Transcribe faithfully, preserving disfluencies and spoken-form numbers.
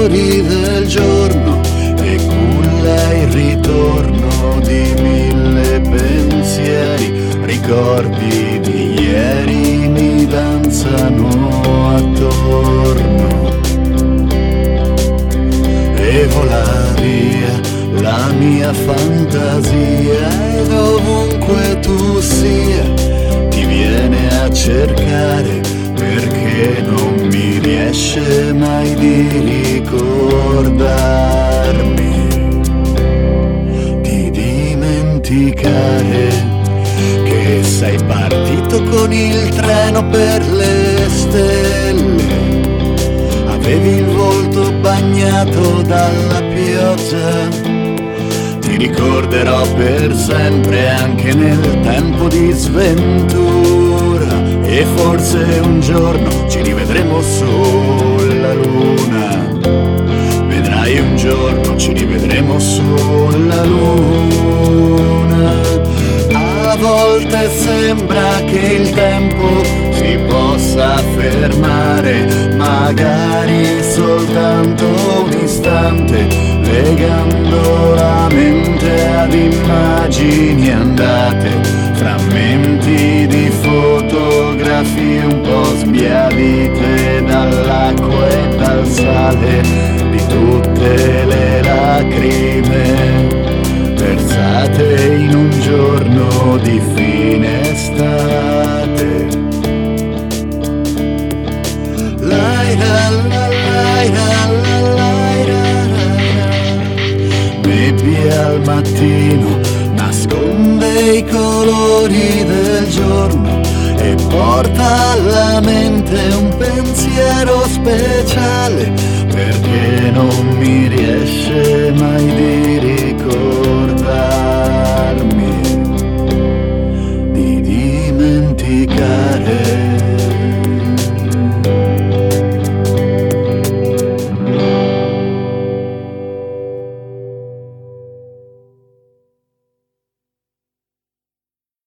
colori del giorno e culla il ritorno di mille pensieri. Ricordi di ieri mi danzano attorno e vola via la mia fantasia, ed ovunque tu sia ti viene a cercare, perché non mi riesce mai di ricordarmi, di dimenticare che sei partito con il treno per le stelle. Avevi il volto bagnato dalla pioggia, ti ricorderò per sempre anche nel tempo di sventura, e forse un giorno ci rivedremo sulla luna. Vedrai, un giorno ci rivedremo sulla luna. A volte sembra che il tempo si possa fermare, magari soltanto un istante, legando la mente ad immagini andate, frammenti di fotografie un po' sbiadite dall'acqua e dal sale di tutte le lacrime versate in un giorno di fine estate. Laira, la, laira, la, laira, la, la. Nebbia al mattino nasconde i colori del giorno e porta alla mente un pensiero speciale, perché non mi riesce mai di